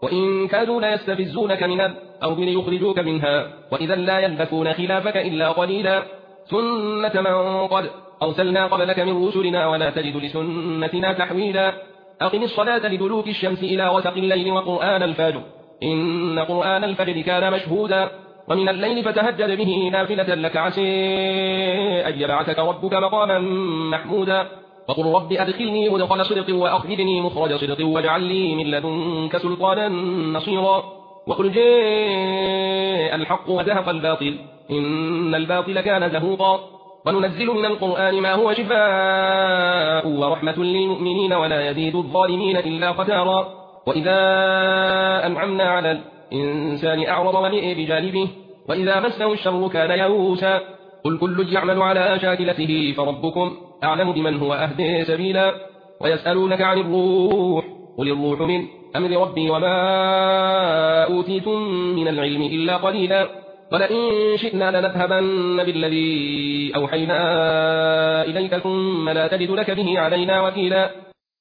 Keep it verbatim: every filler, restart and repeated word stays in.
وإن كادوا ليستفزونك من الأرض ليخرجوك منها وإذا لا يلبثون خلافك إلا قليلا سنة من قد أرسلنا قبلك من رسلنا ولا تجد لسنتنا تحويلا أقم الصلاة لدلوك الشمس إلى غسق الليل وقرآن الفجر إن قرآن الفجر كان مشهودا ومن الليل فتهجد به نافلة لك عسى أن يبعثك ربك مقاما محمودا وقل رب أدخلني مدخل صدق وأخرجني مخرج صدق واجعل لي من لدنك سلطانا نصيرا وقل جاء الحق وزهق الباطل إن الباطل كان زهوقا وننزل من القرآن ما هو شفاء ورحمة للمؤمنين ولا يزيد الظالمين إلا خسارا وإذا أنعمنا على الإنسان أعرض ونئ بجانبه وإذا مسه الشر كان يئوسا قل كل يعمل على شاكلته فربكم أعلم بمن هو أهدي سبيلا ويسألونك عن الروح قل الروح من أمر ربي وما أوتيتم من العلم إلا قليلا ولئن شئنا لنذهبن بالذي أوحينا إليك ثم لا تجد لك به علينا وكيلا